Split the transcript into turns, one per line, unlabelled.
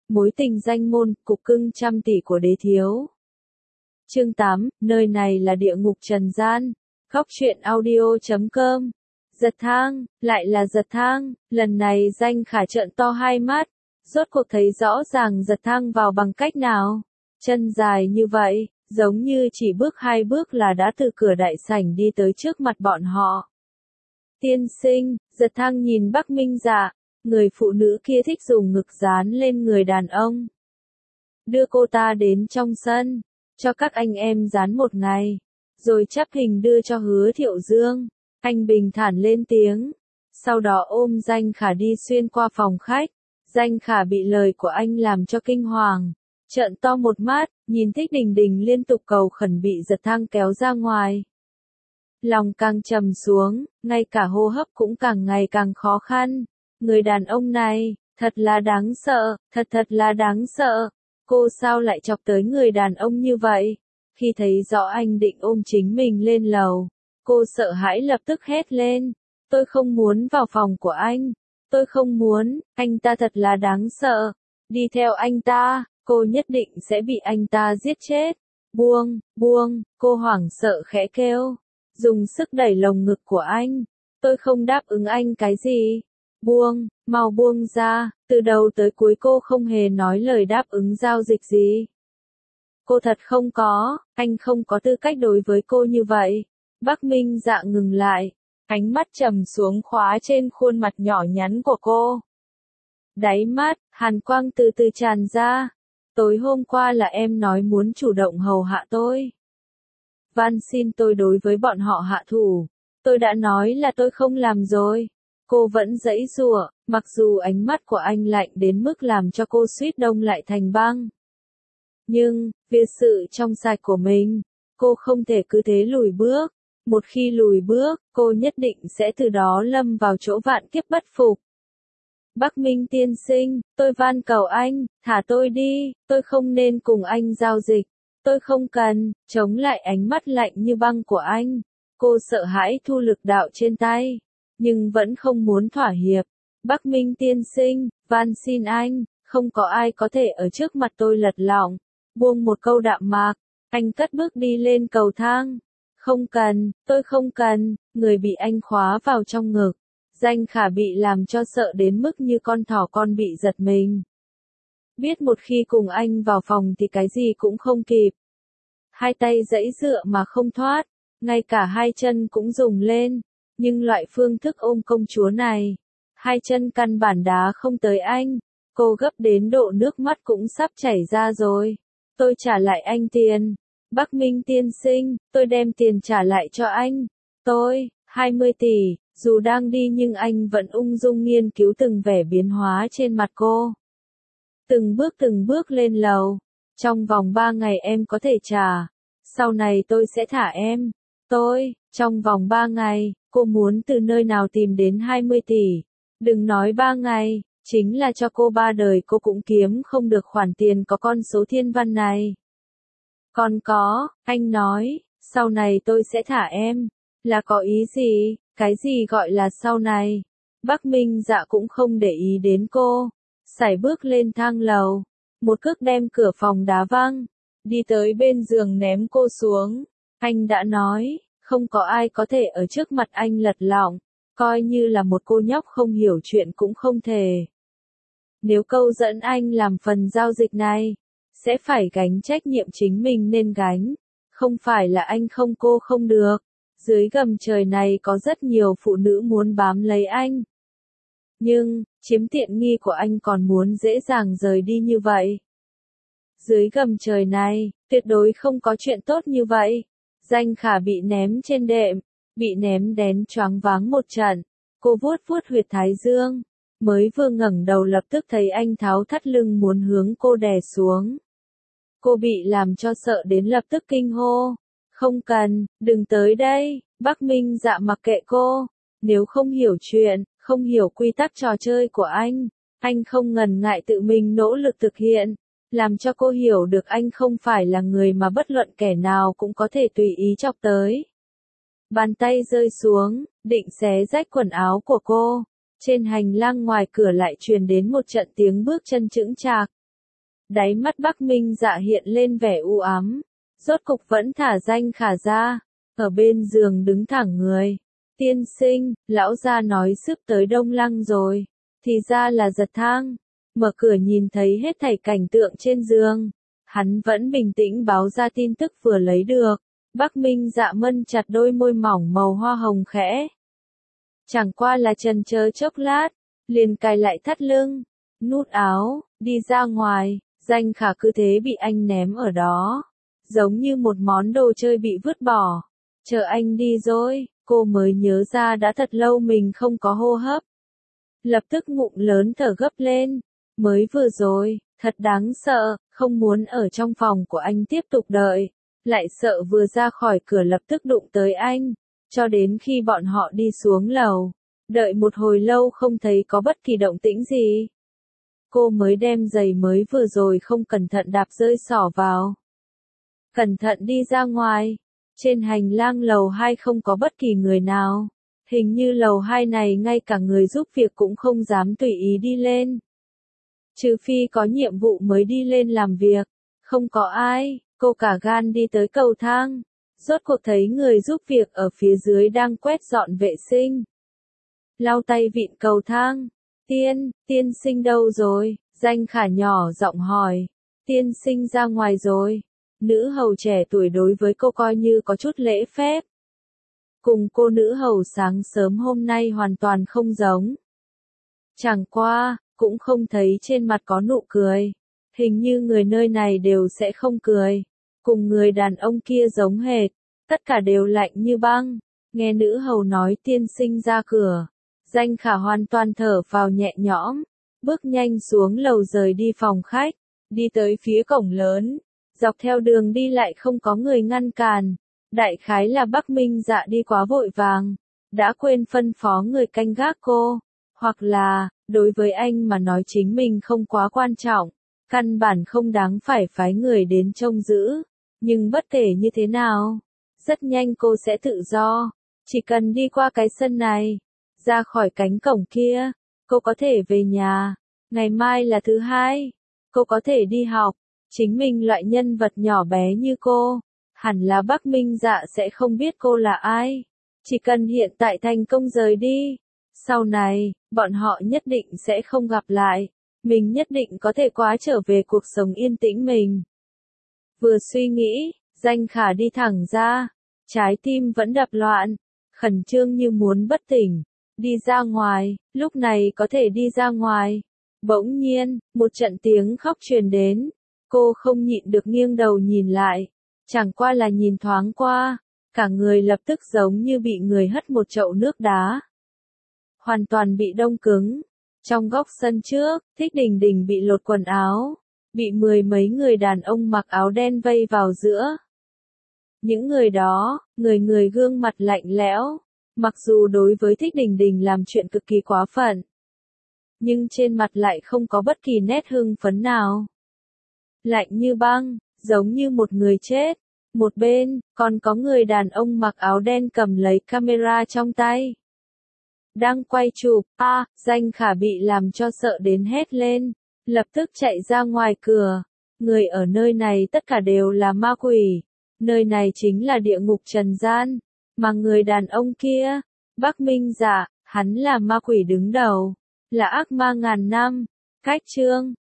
Mối tình danh môn, cục cưng trăm tỷ của đế thiếu. Chương 8, nơi này là địa ngục trần gian. Góc truyện audio.com. Giật thang, lại là giật thang, lần này Danh Khả trợn to hai mắt, rốt cuộc thấy rõ ràng giật thang vào bằng cách nào. Chân dài như vậy, giống như chỉ bước hai bước là đã từ cửa đại sảnh đi tới trước mặt bọn họ. Tiên sinh, giật thang nhìn Bắc Minh Dạ, người phụ nữ kia thích dùng ngực dán lên người đàn ông. Đưa cô ta đến trong sân, cho các anh em dán một ngày, rồi chắp hình đưa cho Hứa Thiệu Dương. Anh bình thản lên tiếng, sau đó ôm Danh Khả đi xuyên qua phòng khách. Danh Khả bị lời của anh làm cho kinh hoàng, trợn to một mắt, nhìn Thích Đình Đình liên tục cầu khẩn bị giật thang kéo ra ngoài. Lòng càng trầm xuống, ngay cả hô hấp cũng càng ngày càng khó khăn. Người đàn ông này, thật là đáng sợ, thật là đáng sợ. Cô sao lại chọc tới người đàn ông như vậy? Khi thấy rõ anh định ôm chính mình lên lầu, cô sợ hãi lập tức hét lên. Tôi không muốn vào phòng của anh. Tôi không muốn, anh ta thật là đáng sợ. Đi theo anh ta, cô nhất định sẽ bị anh ta giết chết. Buông, cô hoảng sợ khẽ kêu. Dùng sức đẩy lồng ngực của anh. Tôi không đáp ứng anh cái gì. Buông, mau buông ra, từ đầu tới cuối cô không hề nói lời đáp ứng giao dịch gì. Cô thật không có, anh không có tư cách đối với cô như vậy. Bắc Minh Dạ ngừng lại, ánh mắt trầm xuống khóa trên khuôn mặt nhỏ nhắn của cô. Đáy mắt, hàn quang từ từ tràn ra. Tối hôm qua là em nói muốn chủ động hầu hạ tôi. Van xin tôi đối với bọn họ hạ thủ. Tôi đã nói là tôi không làm rồi. Cô vẫn giãy giụa, mặc dù ánh mắt của anh lạnh đến mức làm cho cô suýt đông lại thành băng. Nhưng, vì sự trong sạch của mình, cô không thể cứ thế lùi bước. Một khi lùi bước, cô nhất định sẽ từ đó lâm vào chỗ vạn kiếp bất phục. Bắc Minh tiên sinh, tôi van cầu anh, thả tôi đi, tôi không nên cùng anh giao dịch. Tôi không cần, chống lại ánh mắt lạnh như băng của anh. Cô sợ hãi thu lực đạo trên tay, nhưng vẫn không muốn thỏa hiệp. Bắc Minh tiên sinh, van xin anh, không có ai có thể ở trước mặt tôi lật lọng. Buông một câu đạm mạc, anh cất bước đi lên cầu thang. Không cần, tôi không cần, người bị anh khóa vào trong ngực. Danh Khả bị làm cho sợ đến mức như con thỏ con bị giật mình. Biết một khi cùng anh vào phòng thì cái gì cũng không kịp. Hai tay giãy giụa mà không thoát, ngay cả hai chân cũng dùng lên. Nhưng loại phương thức ôm công chúa này, hai chân căn bản đá không tới anh. Cô gấp đến độ nước mắt cũng sắp chảy ra rồi. Tôi trả lại anh tiền. Bắc Minh tiên sinh, tôi đem tiền trả lại cho anh. Tôi, 20 tỷ, dù đang đi nhưng anh vẫn ung dung nghiên cứu từng vẻ biến hóa trên mặt cô. Từng bước lên lầu. Trong vòng 3 ngày em có thể trả. Sau này tôi sẽ thả em. Trong vòng 3 ngày, cô muốn từ nơi nào tìm đến 20 tỷ. Đừng nói 3 ngày, chính là cho cô 3 đời cô cũng kiếm không được khoản tiền có con số thiên văn này. Còn có, anh nói, sau này tôi sẽ thả em. Là có ý gì, cái gì gọi là sau này? Bắc Minh Dạ cũng không để ý đến cô. Sải bước lên thang lầu. Một cước đem cửa phòng đá văng. Đi tới bên giường ném cô xuống. Anh đã nói, không có ai có thể ở trước mặt anh lật lọng. Coi như là một cô nhóc không hiểu chuyện cũng không thể. Nếu câu dẫn anh làm phần giao dịch này, sẽ phải gánh trách nhiệm chính mình nên gánh. Không phải là anh không cô không được. Dưới gầm trời này có rất nhiều phụ nữ muốn bám lấy anh. Nhưng, chiếm tiện nghi của anh còn muốn dễ dàng rời đi như vậy. Dưới gầm trời này, tuyệt đối không có chuyện tốt như vậy. Danh Khả bị ném trên đệm, bị ném đến choáng váng một trận. Cô vuốt huyệt thái dương, mới vừa ngẩng đầu lập tức thấy anh tháo thắt lưng muốn hướng cô đè xuống. Cô bị làm cho sợ đến lập tức kinh hô. Không cần, đừng tới đây. Bắc Minh Dạ mặc kệ cô. Nếu không hiểu chuyện, không hiểu quy tắc trò chơi của anh không ngần ngại tự mình nỗ lực thực hiện. Làm cho cô hiểu được anh không phải là người mà bất luận kẻ nào cũng có thể tùy ý chọc tới. Bàn tay rơi xuống, định xé rách quần áo của cô. Trên hành lang ngoài cửa lại truyền đến một trận tiếng bước chân chững chạc. Đáy mắt Bắc Minh Dạ hiện lên vẻ u ám, rốt cục vẫn thả Danh Khả ra, ở bên giường đứng thẳng người. Tiên sinh, lão gia nói sắp tới Đông Lăng rồi, thì ra là Giật Thang. Mở cửa nhìn thấy hết thảy cảnh tượng trên giường, hắn vẫn bình tĩnh báo ra tin tức vừa lấy được. Bắc Minh Dạ mân chặt đôi môi mỏng màu hoa hồng khẽ. Chẳng qua là chần chờ chốc lát, liền cài lại thắt lưng, nút áo, đi ra ngoài. Danh Khả cứ thế bị anh ném ở đó, giống như một món đồ chơi bị vứt bỏ. Chờ anh đi rồi, cô mới nhớ ra đã thật lâu mình không có hô hấp. Lập tức ngụm lớn thở gấp lên. Mới vừa rồi, thật đáng sợ, không muốn ở trong phòng của anh tiếp tục đợi. Lại sợ vừa ra khỏi cửa lập tức đụng tới anh. Cho đến khi bọn họ đi xuống lầu, đợi một hồi lâu không thấy có bất kỳ động tĩnh gì. Cô mới đem giày mới vừa rồi không cẩn thận đạp rơi xỏ vào. Cẩn thận đi ra ngoài. Trên hành lang lầu 2 không có bất kỳ người nào. Hình như lầu 2 này ngay cả người giúp việc cũng không dám tùy ý đi lên. Trừ phi có nhiệm vụ mới đi lên làm việc. Không có ai, cô cả gan đi tới cầu thang. Rốt cuộc thấy người giúp việc ở phía dưới đang quét dọn vệ sinh. Lau tay vịn cầu thang. Tiên sinh đâu rồi? Danh Khả nhỏ giọng hỏi. Tiên sinh ra ngoài rồi. Nữ hầu trẻ tuổi đối với cô coi như có chút lễ phép. Cùng cô nữ hầu sáng sớm hôm nay hoàn toàn không giống. Chẳng qua, cũng không thấy trên mặt có nụ cười. Hình như người nơi này đều sẽ không cười. Cùng người đàn ông kia giống hệt. Tất cả đều lạnh như băng. Nghe nữ hầu nói tiên sinh ra cửa. Danh Khả hoàn toàn thở vào nhẹ nhõm. Bước nhanh xuống lầu rời đi phòng khách. Đi tới phía cổng lớn. Dọc theo đường đi lại không có người ngăn cản. Đại khái là Bắc Minh Dạ đi quá vội vàng. Đã quên phân phó người canh gác cô. Hoặc là, đối với anh mà nói chính mình không quá quan trọng. Căn bản không đáng phải phái người đến trông giữ. Nhưng bất kể như thế nào, rất nhanh cô sẽ tự do. Chỉ cần đi qua cái sân này, ra khỏi cánh cổng kia, cô có thể về nhà. Ngày mai là thứ hai, cô có thể đi học. Chính mình loại nhân vật nhỏ bé như cô, hẳn là Bắc Minh Dạ sẽ không biết cô là ai. Chỉ cần hiện tại thành công rời đi, sau này, bọn họ nhất định sẽ không gặp lại. Mình nhất định có thể quá trở về cuộc sống yên tĩnh mình. Vừa suy nghĩ, Danh Khả đi thẳng ra, trái tim vẫn đập loạn, khẩn trương như muốn bất tỉnh. Đi ra ngoài, lúc này có thể đi ra ngoài. Bỗng nhiên, một trận tiếng khóc truyền đến. Cô không nhịn được nghiêng đầu nhìn lại. Chẳng qua là nhìn thoáng qua, cả người lập tức giống như bị người hất một chậu nước đá. Hoàn toàn bị đông cứng. Trong góc sân trước, Thích Đình Đình bị lột quần áo. Bị mười mấy người đàn ông mặc áo đen vây vào giữa. Những người đó, người gương mặt lạnh lẽo. Mặc dù đối với Thích Đình Đình làm chuyện cực kỳ quá phận, nhưng trên mặt lại không có bất kỳ nét hưng phấn nào. Lạnh như băng, giống như một người chết. Một bên, còn có người đàn ông mặc áo đen cầm lấy camera trong tay. Đang quay chụp, Danh Khả bị làm cho sợ đến hét lên. Lập tức chạy ra ngoài cửa. Người ở nơi này tất cả đều là ma quỷ. Nơi này chính là địa ngục trần gian. Mà người đàn ông kia, Bắc Minh Dạ, hắn là ma quỷ đứng đầu. Là ác ma ngàn năm. Cách chương